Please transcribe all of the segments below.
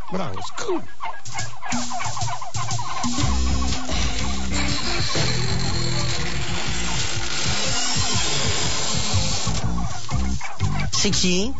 Bravo, c'est cool. C'est qui?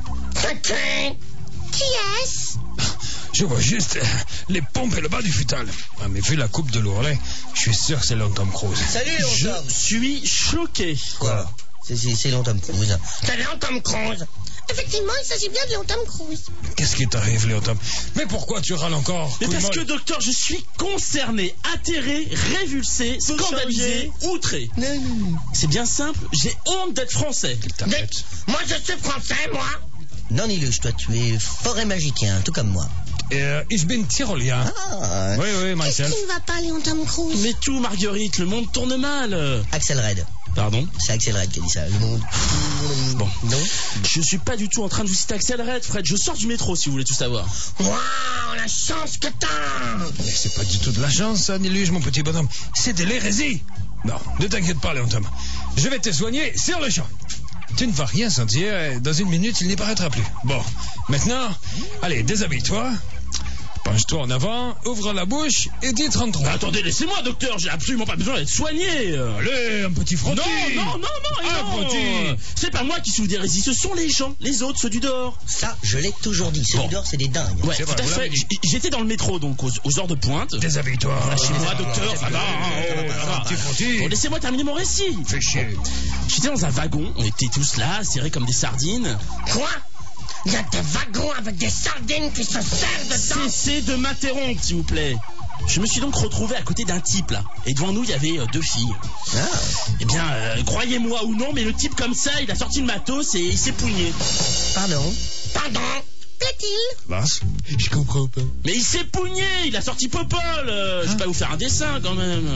Qui est-ce? Je vois juste les pompes et le bas du futal. Ah, mais vu la coupe de l'ourlet, je suis sûr que c'est Léon Tom Cruise. Salut, Léon Je Tom. suis choqué. Quoi? C'est Léon Tom Cruise. C'est Léon Tom Cruise. Effectivement, il s'agit bien de Léon Tom Cruise. Qu'est-ce qui t'arrive, Léon Tom? Mais pourquoi tu râles encore? Mais couille parce molle? que, docteur, je suis concerné, atterré, révulsé, scandalisé, outré. Non. C'est bien simple, j'ai honte d'être français. T'arrêtes. Moi, je suis français, moi. Non, Niluche, toi, tu es forêt magicien, tout comme moi. Ich bin Tyrolien. Ah, Oui, Qu'est-ce myself. qui ne va pas, Léon Tom Cruise? Mais tout, Marguerite, le monde tourne mal. Axel Red. Pardon? C'est Axel Red qui a dit ça. Le monde. Bon. Non? Je suis pas du tout en train de vous citer Axel Red, Fred. Je sors du métro, si vous voulez tout savoir. Waouh, la chance que t'as. Mais c'est pas du tout de la chance, ça, Niluge, mon petit bonhomme. C'est de l'hérésie. Non, ne t'inquiète pas, Léon Tom. Je vais te soigner sur le champ. Tu ne vas rien sentir et dans une minute, il n'y paraîtra plus. Bon, maintenant, allez, déshabille-toi. Penche-toi en avant, ouvre la bouche et dis 33. Bah, attendez, laissez-moi, docteur, j'ai absolument pas besoin d'être soigné. Allez, un petit frottis. Non. Un frottis. C'est pas moi qui suis d'hérésie, ce sont les gens, les autres, ceux du dehors. Ça, je l'ai toujours dit. Ceux Bon. du dehors, c'est des dingues. Ouais, C'est tout vrai, à vous fait. l'avez dit. J'étais dans le métro, donc aux heures de pointe. Déshabille-toi. Lâchez-moi, docteur, ça va. Un petit frottis. Bon, laissez-moi terminer mon récit. Fais chier. J'étais dans un wagon, on était tous là, serrés comme des sardines. Quoi? Il y a des wagons avec des sardines qui se servent dedans. Cessez de m'interrompre, s'il vous plaît. Je me suis donc retrouvé à côté d'un type, là. Et devant nous, il y avait deux filles. Ah. Eh bien, croyez-moi ou non, mais le type comme ça, il a sorti le matos et il s'est pougné. Pardon? Pardon? Plaît-il? Basse. Je comprends pas. Mais il s'est pougné, il a sorti Popol. Je vais pas vous faire un dessin, quand même.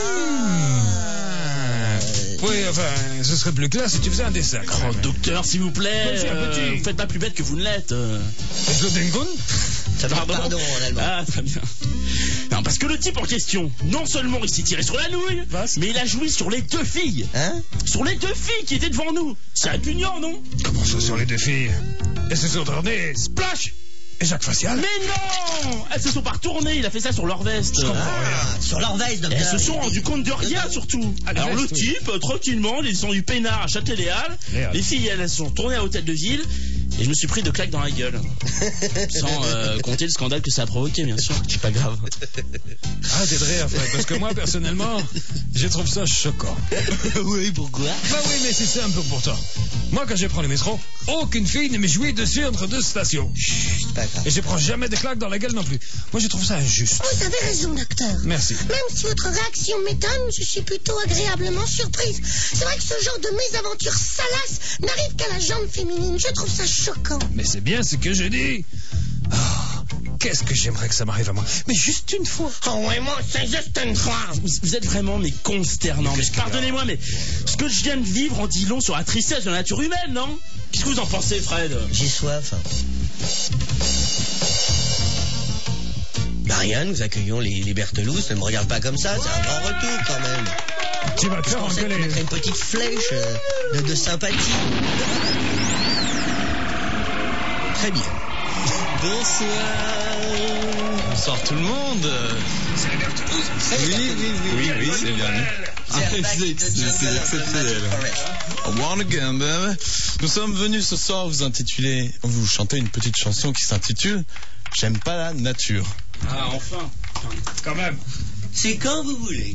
Oui, enfin, ce serait plus clair si tu faisais un dessin. Oh, docteur, s'il vous plaît, Monsieur un petit. vous faites pas plus bête que vous ne l'êtes. Slodengun? Ça veut dire pardon en allemand. Ah, très bien. Non, parce que le type en question, non seulement il s'est tiré sur la nouille, mais il a joui sur les deux filles. Hein? Sur les deux filles qui étaient devant nous. C'est répugnant, non? Comment ça sur les deux filles? Elles se sont tournées, splash! Et Jacques Facial? Mais non! Elles se sont pas retournées, il a fait ça sur leur veste. Ah, sur leur veste, docteur. Elles se sont rendues compte de rien, surtout. Ah, les Alors le vestes, oui. type, tranquillement, ils sont du peinard à Châtelet-Les-Halles. Les Les filles, elles se sont retournées à l'hôtel de ville. Et je me suis pris de claques dans la gueule. Sans compter le scandale que ça a provoqué, bien sûr. C'est pas grave. Ah, t'es de rire, frère, parce que moi, personnellement, je trouve ça choquant. Oui, pourquoi? Bah oui, mais c'est simple pourtant. Moi, quand je prends le métro, aucune fille ne me jouit dessus entre deux stations. C'est pas grave. Et je prends jamais de claques dans la gueule non plus. Moi, je trouve ça injuste. Vous avez raison, docteur. Merci. Même si votre réaction m'étonne, je suis plutôt agréablement surprise. C'est vrai que ce genre de mésaventure salace n'arrive qu'à la jambe féminine. Je trouve ça choquant. Mais c'est bien ce que je dis. Oh, qu'est-ce que j'aimerais que ça m'arrive à moi. Mais juste une fois. Oh oui, moi, c'est juste une fois. Vous êtes vraiment mais consternant. Mais pardonnez-moi, mais ce que je viens de vivre en dit long sur la tristesse de la nature humaine, non? Qu'est-ce que vous en pensez, Fred? J'ai soif. Marianne, nous accueillons les Bertelousses. Ne me regarde pas comme ça, c'est un grand retour quand même. Tu vas te Je faire pensais qu'on engueuler. mettrait une petite flèche de sympathie. Très bien. Bonsoir. Bonsoir tout le monde. C'est les Bertelousses. Oui, c'est bien. C'est exceptionnel. One again, baby. Nous sommes venus ce soir vous chanter une petite chanson qui s'intitule J'aime pas la nature. Ah, enfin. Quand même. C'est quand vous voulez.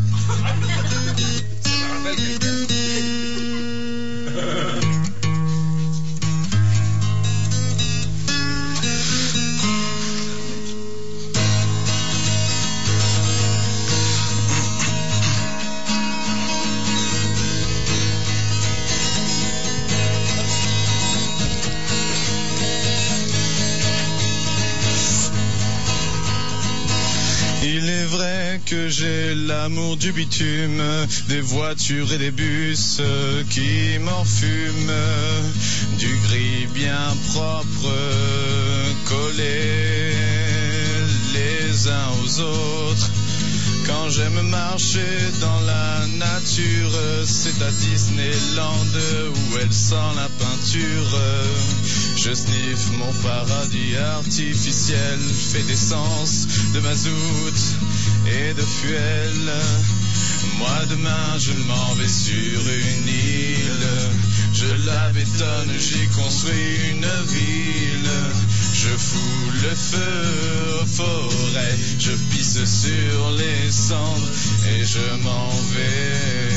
Il est vrai que j'ai l'amour du bitume, des voitures et des bus qui m'enfument, du gris bien propre, collés les uns aux autres. Quand j'aime marcher dans la nature, c'est à Disneyland où elle sent la peinture. Je sniffe mon paradis artificiel, fait d'essence, de mazout et de fuel. Moi demain je m'en vais sur une île. Je la bétonne, j'y construis une ville. Je fous le feu aux forêts, je pisse sur les cendres et je m'en vais.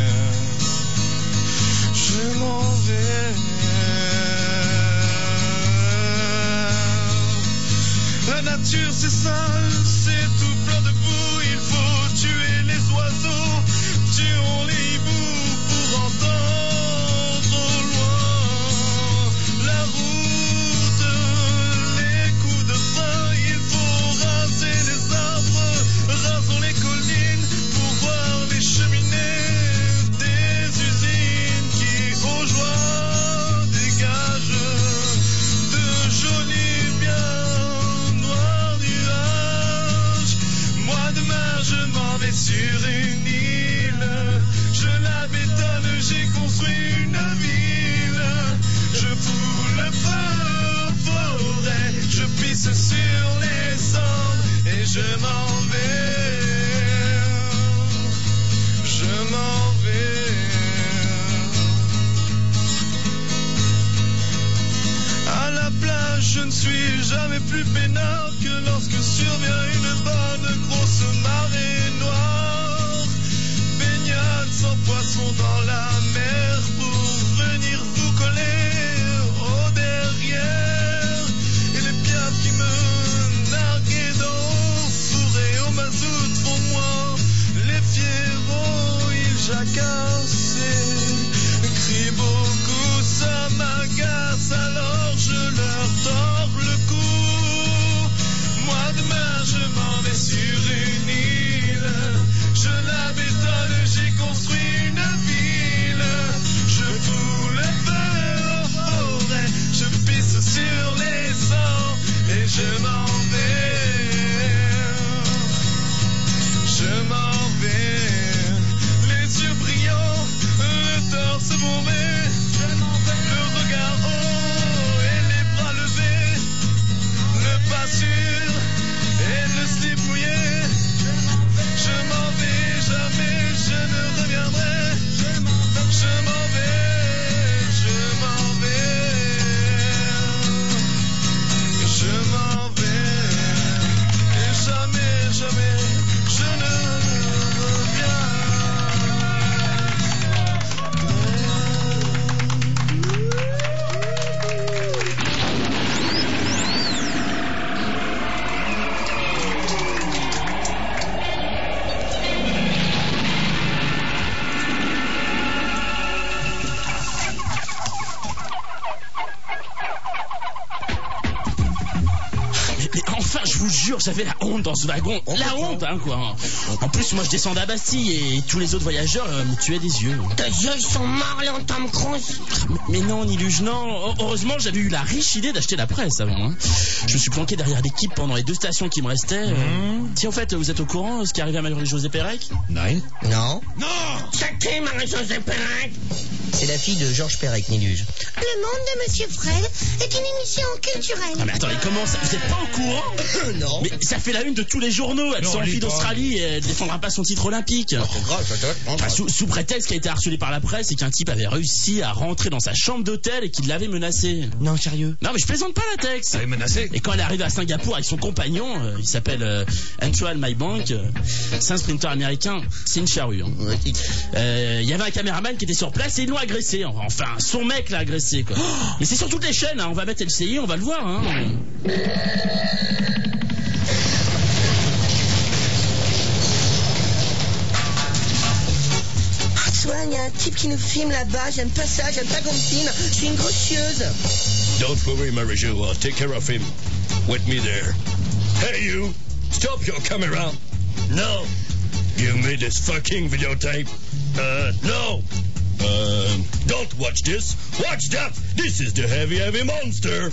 Je m'en vais. La nature c'est sale, c'est tout plein de boue. Il faut tuer les oiseaux, tuons les hiboux pour entendre au loin la route, les coups de frein. Il faut raser les arbres, rasons les collines pour voir les cheminées des usines qui au joie dégagent de jolis biens noirs nuages. Moi demain je m'en vais sur une île. Je la bétonne, j'ai construit une ville. Je fous le feu aux forêts, je pisse sur les cendres et je m'en vais. Je m'en vais. À la plage, je ne suis jamais plus peinard que lorsque survient une bonne grosse marée noire. Baignade sans poisson dans la mer pour venir vous coller au derrière. Et les piafs qui me narguaient dans fourrés au mazout font de moi les fierros, ils jacassent et crient beaucoup, ça m'agace, alors je leur tords le cou. Moi demain je m'en vais sur une île. Je la bétonne, j'ai construit une ville. Je fous le feu aux forêts, je pisse sur les sangs et je m'en vais. Je m'en vais. Les yeux brillants, le torse bombé, le regard haut et les bras levés, le pas sûr et le slip mouillé. Je m'en vais, jamais je ne reviendrai. Je m'en vais, je m'en vais. Je m'en vais, et jamais, jamais je ne reviendrai. Mais enfin, je vous jure, j'avais la honte dans ce wagon. La honte, hein, quoi. En plus, moi, je descendais à Bastille et tous les autres voyageurs me tuaient des yeux. Tes yeux, ils sont morts, là, Tom Cruise. Mais non, Niluge, non. Heureusement, j'avais eu la riche idée d'acheter la presse avant. Hein. Je me suis planqué derrière l'équipe pendant les 2 stations qui me restaient. Si, en fait, vous êtes au courant de ce qui arrivait à Marie-Josée Pérec? Non. Non, C'est qui, Marie-Josée Pérec? c'est la fille de Georges Perec, Niluge. Le monde de Monsieur Fred est une émission culturelle. Ah mais attendez, comment ça? Vous êtes pas au courant? Non. Mais ça fait la une de tous les journaux. Elle Non, sort la lis fille pas. d'Australie et elle défendra pas son titre olympique. C'est grave, ça te Enfin, sous prétexte qu'elle a été harcelée par la presse et qu'un type avait réussi à rentrer dans sa chambre d'hôtel et qu'il l'avait menacée. Non, sérieux. Non mais je plaisante pas, la Tex. Ça est menacé. Et quand elle est arrivée à Singapour avec son compagnon, il s'appelle Antoine Maybank, c'est un sprinter américain, c'est une charrue. Hein. Il y avait un caméraman qui était sur place et ils l'ont agressé. Enfin, son mec l'a agressé, quoi. Mais c'est sur toutes les chaînes, hein. On va mettre LCI, on va le voir. Hein. Antoine, il y a un type qui nous filme là-bas. J'aime pas ça, j'aime pas qu'on me filme. Je suis une grossieuse. Don't worry, Marie-Jo. I'll take care of him. Wait me there. Hey, you! Stop your camera! No! Give me this fucking videotape. No! Don't watch this. Watch that! This is the heavy, heavy monster!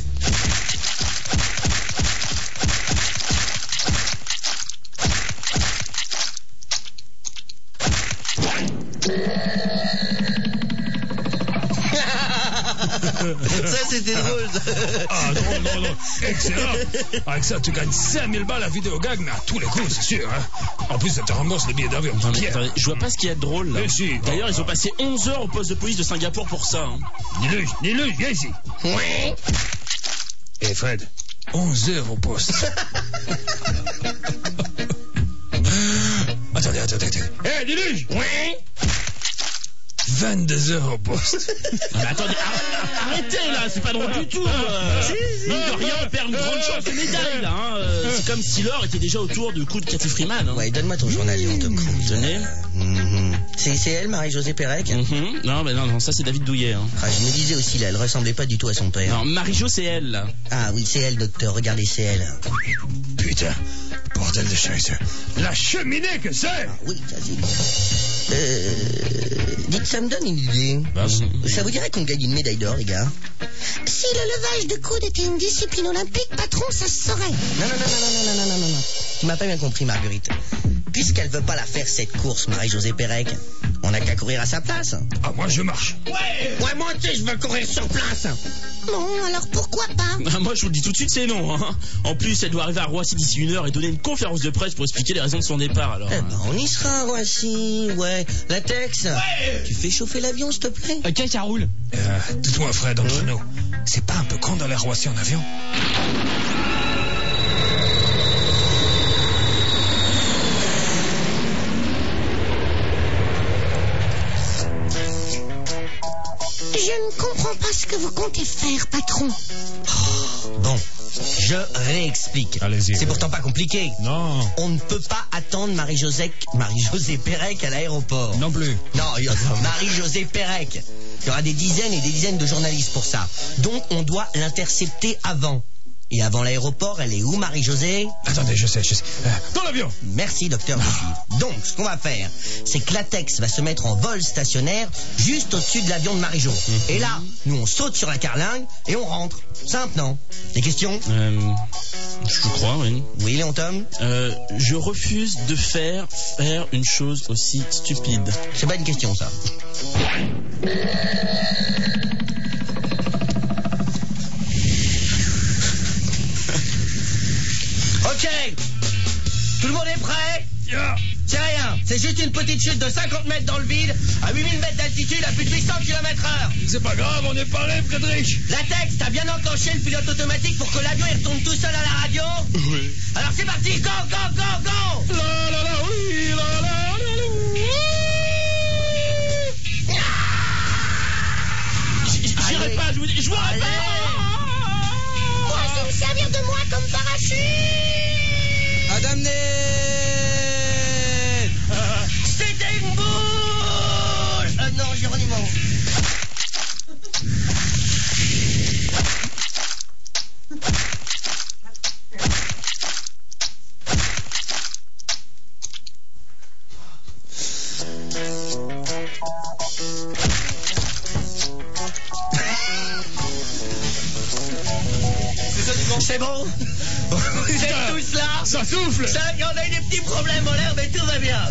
Ça, c'était drôle. Ah non. Excellent. Avec ça, tu gagnes 5000 balles à vidéo gag, mais à tous les coups, c'est sûr. Hein. En plus, ça te rembourse le billet d'avion. Attendez, je vois pas ce qu'il y a de drôle là. Si. D'ailleurs, ils ont passé 11 heures au poste de police de Singapour pour ça. Hein. Dis-le, viens ici. Ouais. Eh Fred, 11 heures au poste. Attendez. Eh, dis-le. Ouais. 22 heures au poste. Mais attendez, arrêtez là, c'est pas drôle du tout. Mine de rien, on perd une grande chance de médaille là. Hein. C'est comme si l'or était déjà autour du coup de Cathy Freeman. Hein. Ouais, donne-moi ton journal, Tom Cruise. Tenez. C'est elle, Marie-Josée Pérec Non, ça c'est David Douillet. Hein. Ah, je me disais aussi, là, elle ressemblait pas du tout à son père. Non, Marie-Jo, c'est elle là. Ah oui, c'est elle, docteur, regardez, c'est elle. Putain, bordel de chaise. La cheminée que c'est. Ah oui, ça c'est... dites, ça me donne une idée. Ça vous dirait qu'on gagne une médaille d'or, les gars? Si le levage de coude était une discipline olympique, patron, ça se saurait. Non. Tu m'as pas bien compris, Marguerite. Puisqu'elle veut pas la faire, cette course, Marie-Josée Pérec, on n'a qu'à courir à sa place. Ah, moi, je marche. Ouais, moi aussi, je veux courir sur place. Bon, alors pourquoi pas? Moi, je vous le dis tout de suite, c'est non. Hein. En plus, elle doit arriver à Roissy d'ici 1 heure et donner une conférence de presse pour expliquer les raisons de son départ. Alors. Eh ben, on y sera, Roissy. Ouais. Latex, tu fais chauffer l'avion, s'il te plaît? Ok, ça roule. Dites-moi, Fred, entre nous, c'est pas un peu con d'aller à Roissy en avion? Je ne comprends pas ce que vous comptez faire, patron. Bon, je réexplique. Allez-y. C'est pourtant pas compliqué. Non. On ne peut pas attendre Marie-Josée Pérec à l'aéroport. Non plus. Non, Marie-Josée Pérec. Il y aura des dizaines et des dizaines de journalistes pour ça. Donc, on doit l'intercepter avant. Et avant l'aéroport, elle est où, Marie-Josée? Attendez, je sais. Dans l'avion. Merci, docteur, je suis. Donc, ce qu'on va faire, c'est que Latex va se mettre en vol stationnaire juste au-dessus de l'avion de Marie-Jo. Et là, nous, on saute sur la carlingue et on rentre. Simple, non? Des questions? Je crois, oui. Oui, Léon Tom? Je refuse de faire une chose aussi stupide. C'est pas une question, ça. Ok, tout le monde est prêt? C'est rien, c'est juste une petite chute de 50 mètres dans le vide, à 8000 mètres d'altitude, à plus de 800 km/h. C'est pas grave, on est paré, Frédéric. Latex, t'as bien enclenché le pilote automatique pour que l'avion il retourne tout seul à la radio? Oui. Alors c'est parti, go, go, go, go! La la la, oui, la la la, J'irai pas, je vous dis, je vous rappelle. Moi, me servir de moi comme parachute. Madame Ney. C'était une boule! Non, Géronimo. C'est bon? Vous êtes tous là? Ça souffle. On a eu des petits problèmes en l'air, mais tout va bien.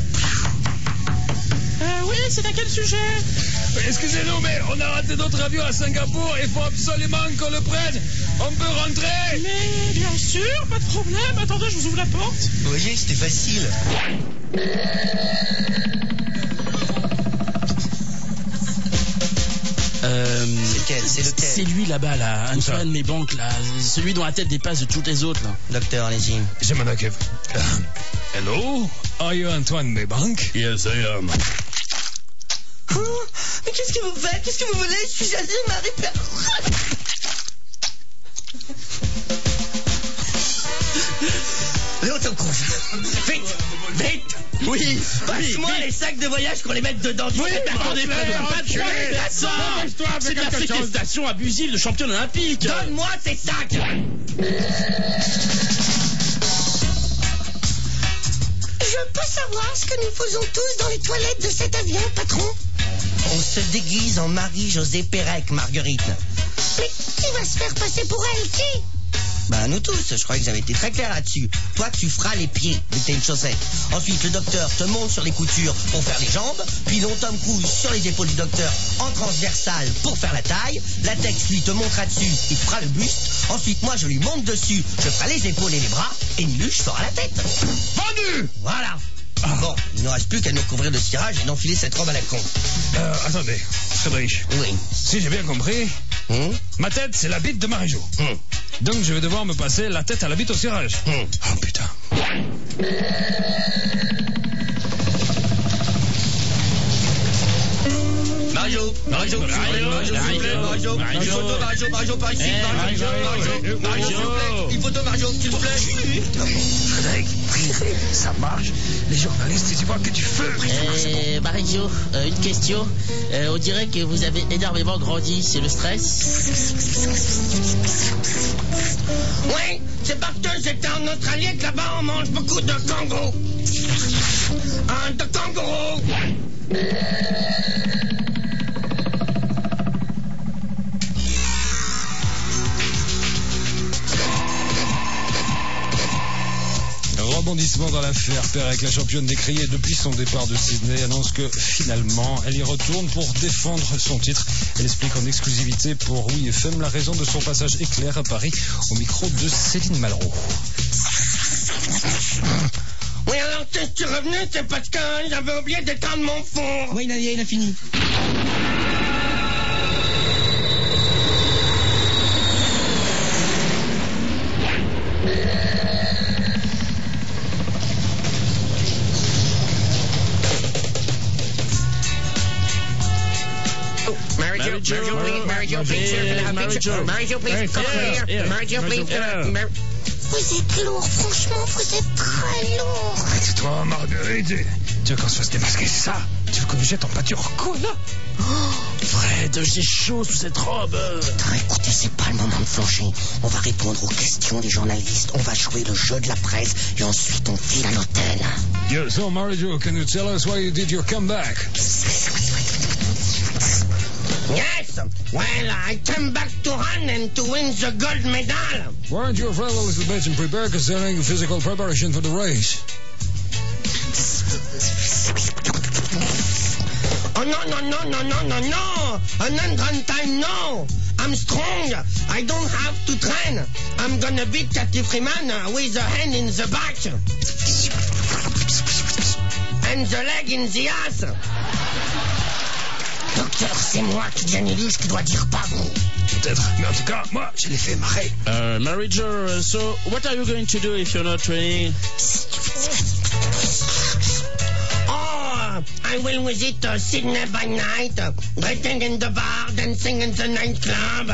Oui, c'est à quel sujet? Excusez-nous, mais on a raté notre avion à Singapour. Il faut absolument qu'on le prenne. On peut rentrer? Mais bien sûr, pas de problème. Attendez, je vous ouvre la porte. Vous voyez, c'était facile. C'est lequel? C'est lui là-bas, là. Antoine Maybank, là. Celui dont la tête dépasse de toutes les autres, là. Docteur, allez-y. Je m'en occupe. Hello? Are you Antoine Maybank? Yes, I am. Oh, mais qu'est-ce que vous faites? Qu'est-ce que vous voulez? Je suis José Marie Perret. Léon Tom Cruise. Vite! Oui! Passe-moi les sacs de voyage qu'on les mette dedans. Oui, mais attendez, pas de ça. C'est de la séquestration abusive de champion olympique. Donne-moi ces sacs! Je peux savoir ce que nous faisons tous dans les toilettes de cet avion, patron? On se déguise en Marie-Josée Pérec, Marguerite. Mais qui va se faire passer pour elle? Qui? Bah, nous tous, je croyais que j'avais été très clair là-dessus. Toi, tu feras les pieds, vu que t'es une chaussette. Ensuite, le docteur te monte sur les coutures pour faire les jambes, puis l'on Tom Cruise sur les épaules du docteur en transversale pour faire la taille. Latex, lui, te montera dessus, il te fera le buste. Ensuite, moi, je lui monte dessus, je ferai les épaules et les bras, et Niluche fera la tête. Vendu! Voilà. Bon, il ne reste plus qu'à nous recouvrir de cirage et d'enfiler cette robe à la con. Attendez, Friedrich. Oui. Si j'ai bien compris, ma tête, c'est la bite de Marie-Jo. Donc je vais devoir me passer la tête à la bite au cirage. Oh putain. Marie-Jo, Marie-Jo, par ici, une photo, Marie-Jo, s'il vous plaît. Frédéric, ça marche. Les journalistes, ils y voient que du feu. Marie-Jo, une question. On dirait que vous avez énormément grandi, c'est le stress? Oui, c'est parce que j'étais en Australie et que là-bas on mange beaucoup de kangourous. De kangourous. Rebondissement dans l'affaire. Perec, la championne décriée depuis son départ de Sydney, annonce que finalement elle y retourne pour défendre son titre. Elle explique en exclusivité pour Oui FM la raison de son passage éclair à Paris au micro de Céline Malraux. Oui, alors si je suis revenu, c'est parce que j'avais oublié d'éteindre mon four. Oui, il a fini. Vous êtes lourd, franchement, vous êtes très lourd. Arrête-toi, Marguerite. Tu veux qu'on se fasse démasquer, c'est ça? Tu veux qu'on nous jette en pâture, quoi, là? Fred, j'ai chaud sous cette robe. Écoutez, c'est pas le moment de flancher. On va répondre aux questions des journalistes, on va jouer le jeu de la presse, et ensuite on file à l'hôtel. Yo, so Marie-Jo, can you tell us why you did your comeback? Yes, well, I came back to run and to win the gold medal. Weren't you afraid a little bit and prepared considering physical preparation for the race? Oh, no. 100 times no. I'm strong. I don't have to train. I'm gonna beat Cathy Freeman with a hand in the back. And the leg in the ass. Docteur, c'est moi qui gagne Niluche qui doit dire pas vous. Peut-être, mais en tout cas, moi, je l'ai fait marrer. Marie-Jo, so what are you going to do if you're not training? I will visit Sydney by night, drinking in the bar, dancing in the nightclub.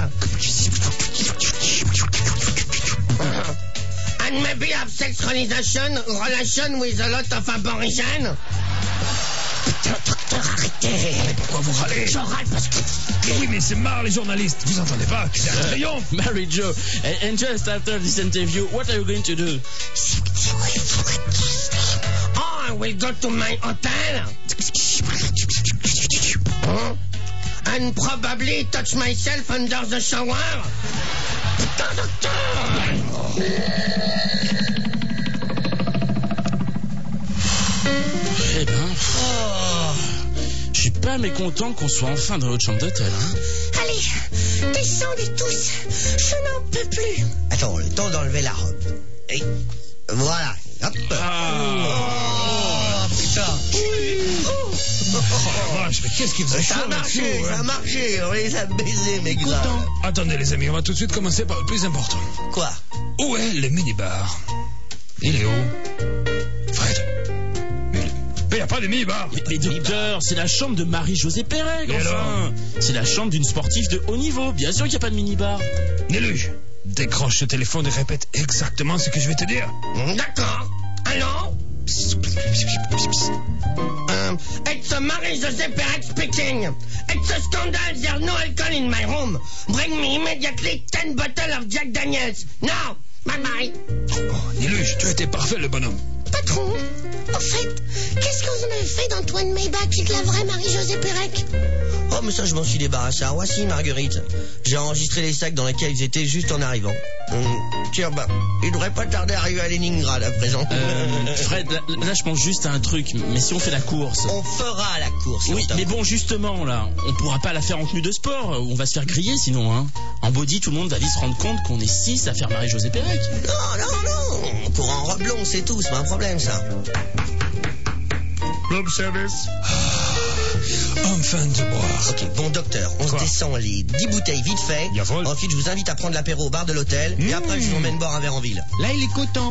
And maybe have sex relation with a lot of aborigines. Putain, docteur, arrêtez. Pourquoi vous râlez? Je râle parce que... Oui, mais c'est marre, les journalistes. Vous entendez pas? C'est un triomphe. Marie-Jo, and just after this interview, what are you going to do? I will go to my hotel. And probably touch myself under the shower. Putain, docteur! Eh ben, je suis pas mécontent qu'on soit enfin dans notre chambre d'hôtel, hein. Allez, descendez tous. Je n'en peux plus. Attends, le temps d'enlever la robe. Et voilà. Hop. Putain. Oh, vache, mais qu'est-ce qui vous a chaud là-dessous, Ça a marché, on les a baisés, mes gars. Attendez, les amis, on va tout de suite commencer par le plus important. Quoi? Où est le minibar? Il est où? Fred? Mais il n'y a pas de minibar. Mais docteur, c'est la chambre de Marie-Josée Perec, Et enfin. alors? C'est la chambre d'une sportive de haut niveau. Bien sûr qu'il n'y a pas de minibar. Niluche, décroche ce téléphone et répète exactement ce que je vais te dire. D'accord. Allô? It's Marie-Josée Perec speaking. It's a scandal. There's no alcohol in my room. Bring me immediately 10 bottles of Jack Daniels. Now. Bye-bye. Oh, Niluche, tu étais parfait, le bonhomme. Patron, en fait, qu'est-ce que vous en avez fait d'Antoine Maybach et de la vraie Marie-Josée Pérec? Oh, mais ça, je m'en suis débarrassé à Roissy, Marguerite. J'ai enregistré les sacs dans lesquels ils étaient juste en arrivant. Tiens, bah, il devrait pas tarder à arriver à Leningrad à présent. Fred, là, je pense juste à un truc. Mais si on fait la course... On fera la course. Oui, mais bon, justement, là, on pourra pas la faire en tenue de sport. On va se faire griller, sinon, hein. En body, tout le monde va vite se rendre compte qu'on est 6 à faire Marie-Josée Pérec. Non. On court en robe longue, c'est tout. C'est pas un problème, ça. Room service. Enfin de boire. Ok, bon docteur, on se descend les 10 bouteilles vite fait. Jawohl. Ensuite, je vous invite à prendre l'apéro au bar de l'hôtel. Et après, je vous emmène boire un verre en ville. Là, il est coton.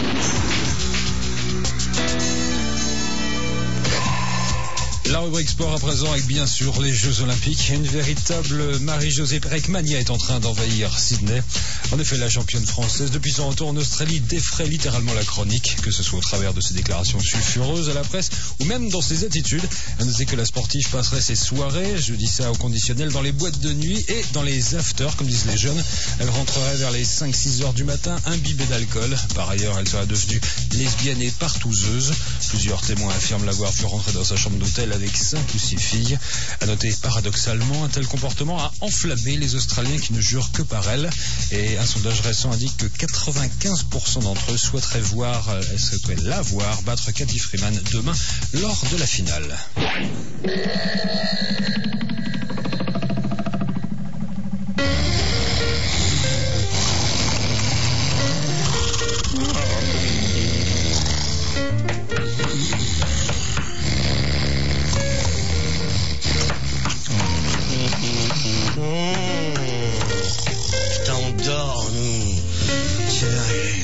La rubrique sport à présent avec bien sûr les Jeux Olympiques. Une véritable Marie-Josée Pérec mania est en train d'envahir Sydney. En effet, la championne française, depuis son retour en Australie, défraie littéralement la chronique, que ce soit au travers de ses déclarations sulfureuses à la presse ou même dans ses attitudes. À noter que la sportive passerait ses soirées, je dis ça au conditionnel, dans les boîtes de nuit et dans les afters, comme disent les jeunes. Elle rentrerait vers les 5-6 heures du matin, imbibée d'alcool. Par ailleurs, elle serait devenue lesbienne et partouzeuse. Plusieurs témoins affirment l'avoir vu rentrer dans sa chambre d'hôtel avec 5 ou 6 filles. À noter, paradoxalement, un tel comportement a enflammé les Australiens qui ne jurent que par elle. Et un sondage récent indique que 95% d'entre eux souhaiteraient la voir battre Cathy Freeman demain lors de la finale. T'endors, nous. C'est arrivé.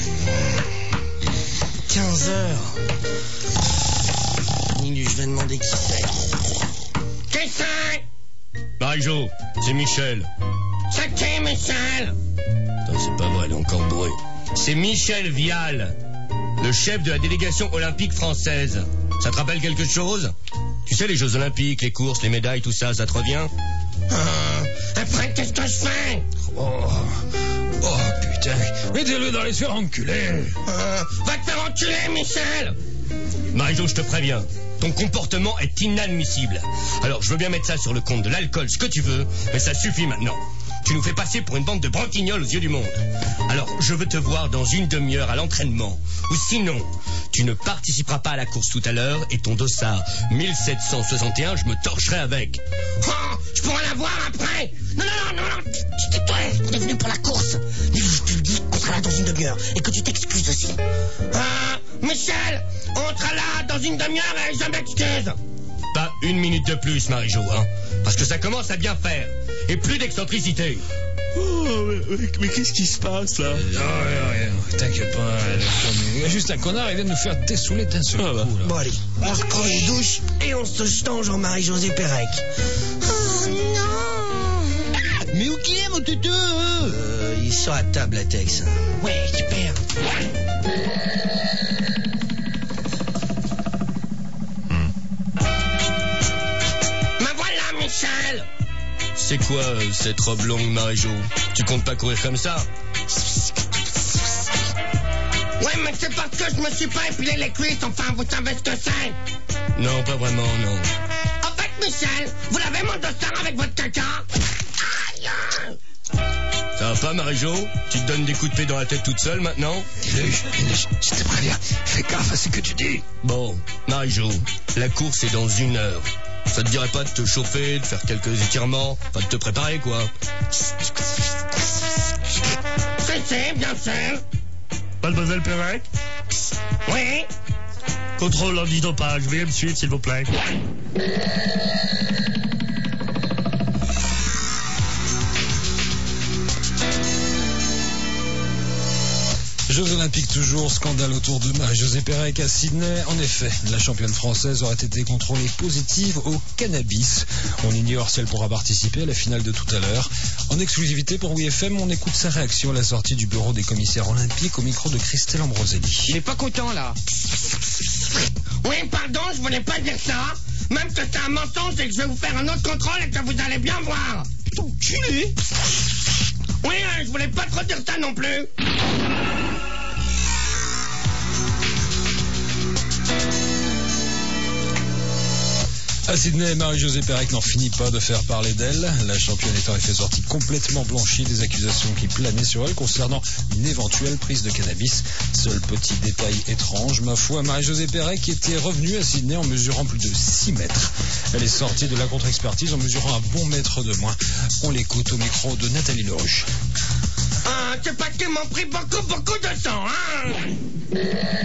15 heures. Minute, je vais demander qui c'est. Qui c'est? Marie-Jo, c'est Michel. C'est qui, Michel? Putain, c'est pas vrai, il est encore bourré. C'est Michel Vial, le chef de la délégation olympique française. Ça te rappelle quelque chose? Tu sais, les Jeux Olympiques, les courses, les médailles, tout ça, ça te revient? Après, qu'est-ce que je fais? Oh putain, mettez-le dans les sphères enculées. Va te faire enculer, Michel! Marie-Jo, je te préviens, ton comportement est inadmissible. Alors, je veux bien mettre ça sur le compte de l'alcool, ce que tu veux, mais ça suffit maintenant. Tu nous fais passer pour une bande de branquignoles aux yeux du monde. Alors, je veux te voir dans une demi-heure à l'entraînement. Ou sinon, tu ne participeras pas à la course tout à l'heure et ton dossard 1761, je me torcherai avec. Oh, je pourrai la voir après. Non, tu tais-toi, on est venu pour la course. Je te dis qu'on sera là dans une demi-heure et que tu t'excuses aussi. Michel, on sera là dans une demi-heure et je m'excuse. Pas une minute de plus, Marie-Jo, hein, parce que ça commence à bien faire. Et plus d'excentricité. Oh, mais qu'est-ce qui se passe, là? Rien, t'inquiète pas. Il y a juste un connard, il vient de nous faire dessouler d'un seul coup, là. Bon, allez, on reprend une douche et on se change en Marie-Josée Pérec. Oh non! Mais où qu'il est, mon tutu? Il est sur la table, latex. Ouais, super. Me voilà, Michel! C'est quoi cette robe longue, Marie-Jo? Tu comptes pas courir comme ça? Ouais, mais c'est parce que je me suis pas épilé les cuisses, enfin, vous savez ce que c'est? Non, pas vraiment, non. En fait, Michel, vous l'avez mon dossard avec votre caca? Aïe! Ça va pas, Marie-Jo? Tu te donnes des coups de pied dans la tête toute seule, maintenant? Je te préviens, fais gaffe à ce que tu dis. Bon, Marie-Jo, la course est dans 1 heure. Ça te dirait pas de te chauffer, de faire quelques étirements, enfin de te préparer, quoi? C'est bien sûr. Mademoiselle Pérec? Oui. Contrôle antidopage, veuillez me suivre, s'il vous plaît. Jeux Olympiques toujours, scandale autour de Marie-Josée Pérec à Sydney. En effet, la championne française aurait été contrôlée positive au cannabis. On ignore si elle pourra participer à la finale de tout à l'heure. En exclusivité pour WFM, on écoute sa réaction à la sortie du bureau des commissaires olympiques au micro de Christelle Ambroselli. Il est pas content, là. Oui, pardon, je voulais pas dire ça. Même que c'est un mensonge et que je vais vous faire un autre contrôle et que vous allez bien voir. Enculé. Oui, je voulais pas trop dire ça non plus. À Sydney, Marie-Josée Pérec n'en finit pas de faire parler d'elle. La championne est en effet sortie complètement blanchie des accusations qui planaient sur elle concernant une éventuelle prise de cannabis. Seul petit détail étrange, ma foi, Marie-Josée Pérec était revenue à Sydney en mesurant plus de 6 mètres. Elle est sortie de la contre-expertise en mesurant un bon mètre de moins. On l'écoute au micro de Nathalie Leruche. Ah, c'est parce qu'ils m'ont pris beaucoup de sang, hein.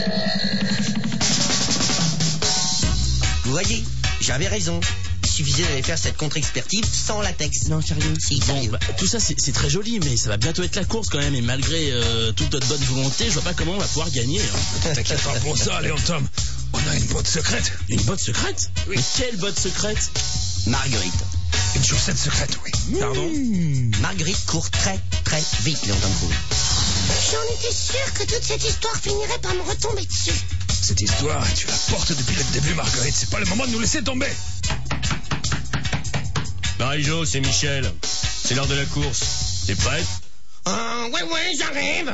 Vous voyez, j'avais raison. Il suffisait d'aller faire cette contre-expertise sans latex. Non, sérieux. Si, Bon, sérieux. bah, tout ça c'est très joli, mais ça va bientôt être la course quand même. Et malgré toute notre bonne volonté, je vois pas comment on va pouvoir gagner. Hein. T'inquiète pas pour ça, Léon Tom. On a une botte secrète. Une botte secrète? Oui. Mais quelle botte secrète? Marguerite. Une chaussette secrète, oui. Pardon? Marguerite court très vite, Léon Tom. J'en étais sûr que toute cette histoire finirait par me retomber dessus. Cette histoire, tu la portes depuis le début, Marguerite. C'est pas le moment de nous laisser tomber. Marie-Jo, c'est Michel. C'est l'heure de la course. T'es prête? Ouais, j'arrive.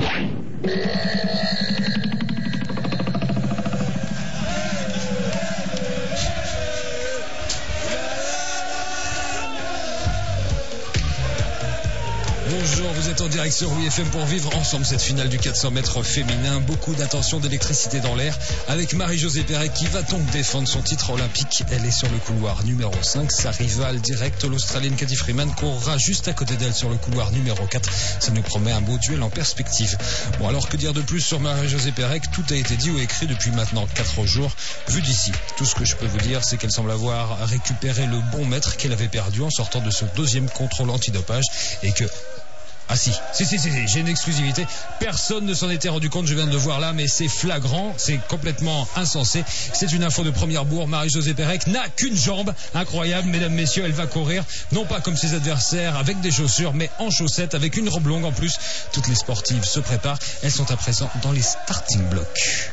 Bonjour, vous êtes en direct sur WFM pour vivre ensemble cette finale du 400 mètres féminin. Beaucoup d'attention, d'électricité dans l'air avec Marie-Josée Pérec qui va donc défendre son titre olympique. Elle est sur le couloir numéro 5. Sa rivale directe, l'Australienne Cathy Freeman, courra juste à côté d'elle sur le couloir numéro 4. Ça nous promet un beau duel en perspective. Bon, alors que dire de plus sur Marie-Josée Pérec? Tout a été dit ou écrit depuis maintenant 4 jours. Vu d'ici, tout ce que je peux vous dire, c'est qu'elle semble avoir récupéré le bon mètre qu'elle avait perdu en sortant de son deuxième contrôle antidopage et que... Ah si, j'ai une exclusivité. Personne ne s'en était rendu compte, je viens de le voir là, mais c'est flagrant, c'est complètement insensé. C'est une info de première bourre. Marie-Josée Pérec n'a qu'une jambe. Incroyable, mesdames, messieurs, elle va courir, non pas comme ses adversaires avec des chaussures, mais en chaussettes, avec une robe longue en plus. Toutes les sportives se préparent, elles sont à présent dans les starting blocks.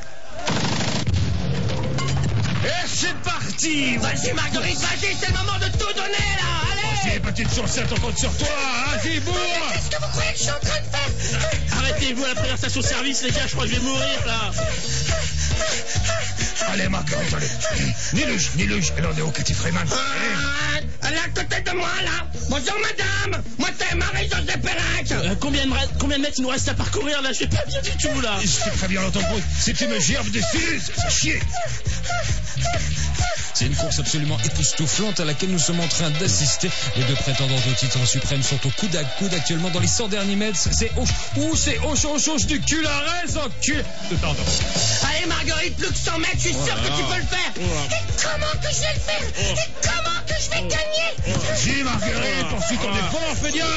Et c'est parti! Vas-y, Marguerite, vas-y, c'est le moment de tout donner, là. Allez. Vas-y, petite chaussette, on compte sur toi. Vas-y, bourre! Qu'est-ce que vous croyez que je suis en train de faire? Arrêtez-vous à la première station-service, les gars, je crois que je vais mourir là. Allez, Marguerite, allez. Ni luge, elle en est au Cathy Freeman. Elle est à côté de moi, là. Bonjour, madame. Moi, c'est Marie-Josée Pérec. Combien de mètres il nous reste à parcourir là? Je vais pas bien du tout là. Je sais très bien l'entendre. Si tu me gerbes des sinus, ça chier. C'est une course absolument époustouflante à laquelle nous sommes en train d'assister. Les deux prétendantes au titre suprême sont au coude à coude actuellement dans les 100 derniers mètres. C'est hoche du cul, arrête, enculé. Pardon. Allez, Marguerite, plus que 100 mètres, je suis sûr que tu peux le faire. Et comment que je vais le faire? Et comment que je vais gagner? Vas-y, Marguerite, poursuis ton effort, fais bien.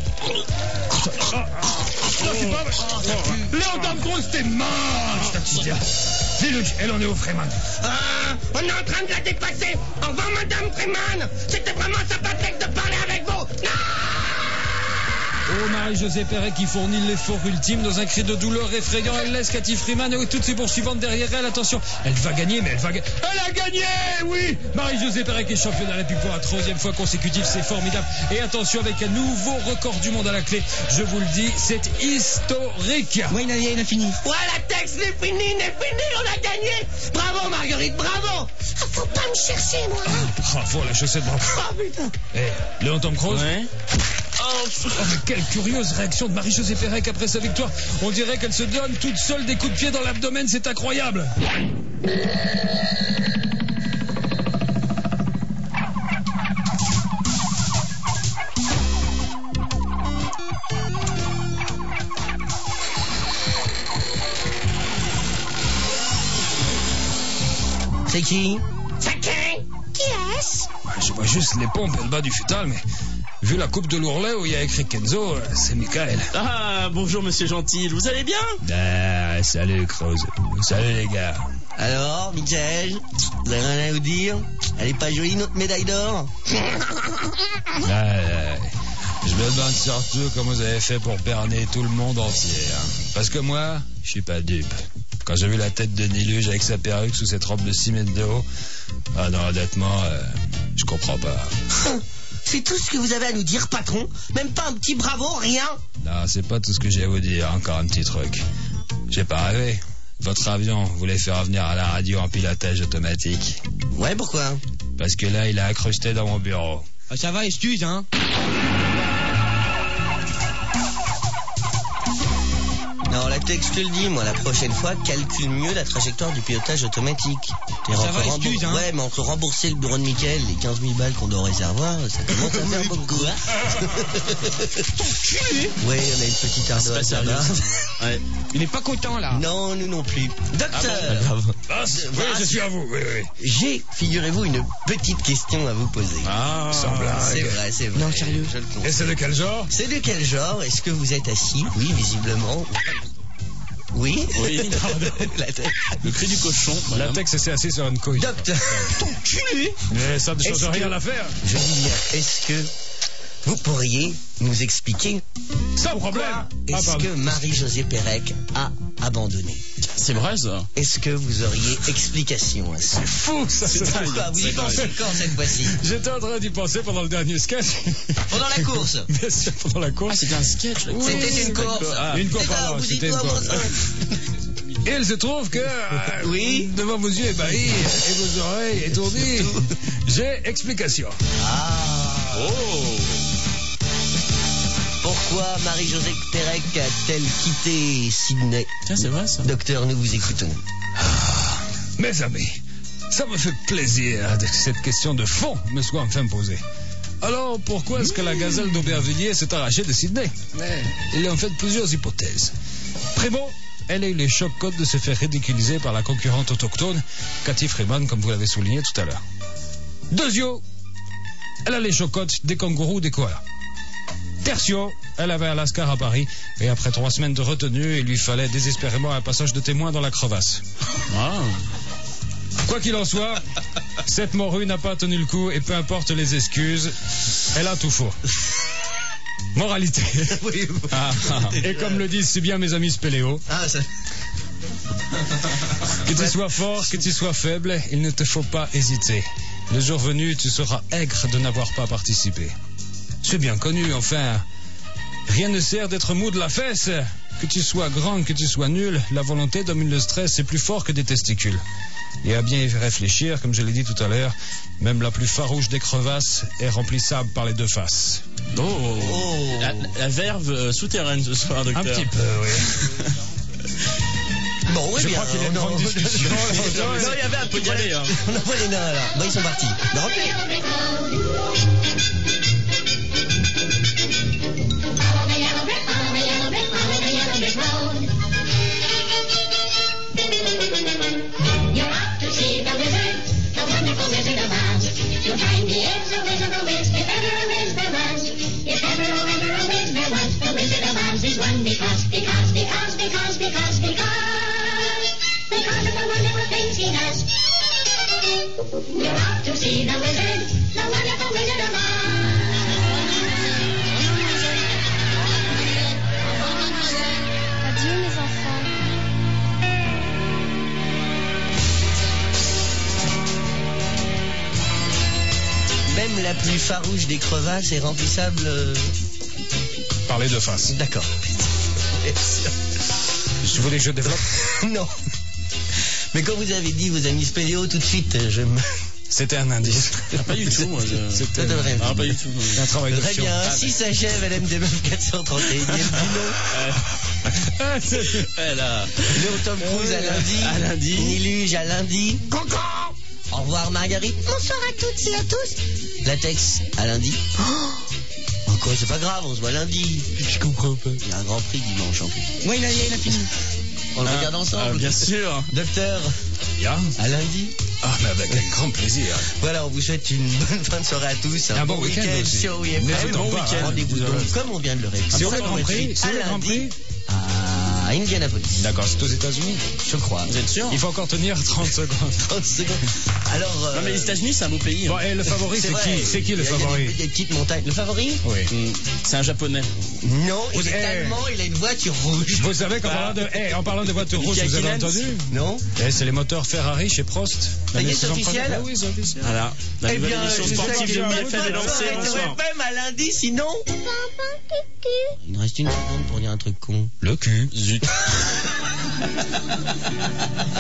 Léon Tom Cruise, t'es mort. Dis-le, elle en est au Freeman. On est en train de la dépasser. Au revoir, madame Freeman. C'était vraiment sympathique de parler avec vous. Non! Oh, Marie-Josée Pérec qui fournit l'effort ultime dans un cri de douleur effrayant. Elle laisse Cathy Freeman et toutes ses poursuivantes derrière elle. Attention, elle va gagner, mais elle a gagné, oui. Marie-Josée Pérec est championne olympique pour la 3e fois consécutive, c'est formidable. Et attention, avec un nouveau record du monde à la clé, je vous le dis, c'est historique. Oui, il a fini. Voilà, texte, c'est fini, on a gagné. Bravo, Marguerite, bravo. Faut pas me chercher, moi. Bravo, la chaussette, bravo. Oh, putain. Léon Tom Cruise. Ouais. Oh, mais quelle curieuse réaction de Marie-Josée Pérec après sa victoire. On dirait qu'elle se donne toute seule des coups de pied dans l'abdomen, c'est incroyable. C'est qui? C'est qui? Qui est-ce? Je vois juste les pompes et le bas du futal, mais vu la coupe de l'ourlet où il y a écrit Kenzo, c'est Michael. Ah, bonjour monsieur Gentil, vous allez bien? Ah, salut Croze. Salut les gars. Alors, Michel, vous avez rien à vous dire? Elle est pas jolie, notre médaille d'or? Je me demande surtout comment vous avez fait pour berner tout le monde entier. Hein. Parce que moi, je suis pas dupe. Quand j'ai vu la tête de Niluge avec sa perruque sous cette robe de 6 mètres de haut, ah non, honnêtement, je comprends pas. C'est tout ce que vous avez à nous dire, patron? Même pas un petit bravo, rien? Non, c'est pas tout ce que j'ai à vous dire, encore un petit truc. J'ai pas rêvé. Votre avion voulait faire revenir à la radio en pilotage automatique. Ouais, pourquoi? Parce que là, il a incrusté dans mon bureau. Ah, ça va, excuse, hein. Non, Latex, je te le dis, moi, la prochaine fois, calcule mieux la trajectoire du pilotage automatique. Ça va, excuse, hein. Ouais, mais entre rembourser le bureau de Mickaël, les 15 000 balles qu'on doit au réservoir, ça commence à faire beaucoup, hein. Ouais, on a une petite ardoise C'est pas là-bas. sérieux. Ouais. Il est pas content, là. Non, nous non plus. Docteur, Oui, je suis à vous, oui. j'ai, figurez-vous, une petite question à vous poser. Ah, sans blague. C'est vrai. Non, sérieux. Je le Et confirme. c'est de quel genre? C'est de quel genre? Est-ce que vous êtes assis? Oui, visiblement. Oui. Oui. Latex. Le cri du cochon. Voilà. Latex s'est assis sur une couille. Docteur, Mais ça ne change Est-ce rien que- à l'affaire. je dis bien, est-ce que vous pourriez nous expliquer Sans problème. pourquoi est-ce que Marie-Josée Pérec a abandonné? C'est vrai, ça. Est-ce que vous auriez explication à ça? Fou, ça. C'est dingue. Pourquoi vous y C'est pensez dingue. quand cette fois-ci? J'étais en train d'y penser pendant le dernier sketch. Pendant la course. Bien sûr, pendant la Ah, course. c'était un sketch, là. C'était une course. Ah. Une course, C'est ça, pardon, vous c'était dites une toi, course. Et il se trouve que, Oui. devant vos yeux ébahis et vos oreilles étourdies, j'ai explication. Ah. Oh. Pourquoi Marie-Josée Pérec a-t-elle quitté Sydney? Tiens, c'est vrai, ça. Docteur, nous vous écoutons. Mes amis, ça me fait plaisir que cette question de fond me soit enfin posée. Alors, pourquoi est-ce que la gazelle d'Aubervilliers s'est arrachée de Sydney? Il y a en fait plusieurs hypothèses. Primo, elle a eu les chocs-côtes de se faire ridiculiser par la concurrente autochtone, Cathy Freeman, comme vous l'avez souligné tout à l'heure. Deuxio, elle a les chocs-côtes des kangourous des koalas. Tertio, elle avait un lascar à Paris, et après 3 semaines de retenue, il lui fallait désespérément un passage de témoin dans la crevasse. Ah. Quoi qu'il en soit, cette morue n'a pas tenu le coup, et peu importe les excuses, elle a tout faux. Moralité. Et comme le disent si bien mes amis spéléos, Ah, ça... que tu sois fort, que tu sois faible, il ne te faut pas hésiter. Le jour venu, tu seras aigre de n'avoir pas participé. C'est bien connu, enfin. Rien ne sert d'être mou de la fesse. Que tu sois grand, que tu sois nul, la volonté domine le stress, c'est plus fort que des testicules. Et à bien y réfléchir, comme je l'ai dit tout à l'heure, même la plus farouche des crevasses est remplissable par les deux faces. Oh. La verve souterraine ce soir, Un docteur. petit peu, oui. Bon, oui, Je bien. crois qu'il y a une non. grande discussion. Non, il y avait un peu Faut y aller, hein. On envoie les nains, là. Bon, ils sont partis. Non, You're off to see the wizard, the wonderful Wizard of Oz. You'll find he is a wizard, a whiz, if ever a whiz there was. If ever a whiz there was, the Wizard of Oz is one because of the wonderful things he does. You're off to see the wizard, the wonderful Wizard of Adieu mes enfants. même la plus farouche des crevasses est remplissable. Par les deux faces. D'accord. Je voulais que je développe. Non. Mais quand vous avez dit vos amis spéléo, tout de suite, je me. C'était un indice. Pas du tout, moi. C'était Ça devrait Ah, pas du tout. un travail de Très fion. bien, ainsi s'achève LMDMF 431. Elle a... Léo Tom Cruise à lundi. À lundi. Niluge à lundi. Au revoir Marguerite. Bonsoir à toutes et à tous. Latex à lundi. Quoi, c'est pas grave, on se voit lundi. Je comprends pas. Il y a un grand prix dimanche en plus. Ouais, il a fini. On le regarde ensemble. bien sûr. Docteur, Bien. à lundi. Ah, mais avec un grand plaisir. Voilà, on vous souhaite une bonne fin de soirée à tous. Un bon week-end aussi. sur WFM. N'hésitons pas, hein. Rendez-vous donc, comme on vient de le répéter. C'est où le Grand Prix? C'est où le Grand Prix? À Indianapolis. D'accord, c'est aux États-Unis. Je crois. Vous êtes sûr? Il faut encore tenir 30 secondes. 30 secondes. Alors. Non, mais les États-Unis, c'est un beau pays. Bon, et le favori, c'est vrai. qui? C'est qui le Il y a favori? des petites montagnes. Le favori? Oui. C'est un japonais. Non, il est allemand, il a une voiture rouge. Vous savez qu'en parlant de voitures rouges, vous avez Hakkinen. entendu? Non? C'est les moteurs Ferrari chez Prost. Ça y est, L'année c'est officiel? Ah oui, c'est officiel. Voilà. La Eh nouvelle bien, émission je sportive sais de que WFM est lancée. Bonsoir. WFM à lundi, sinon. Il me reste une seconde pour dire un truc con. Le cul. Zut.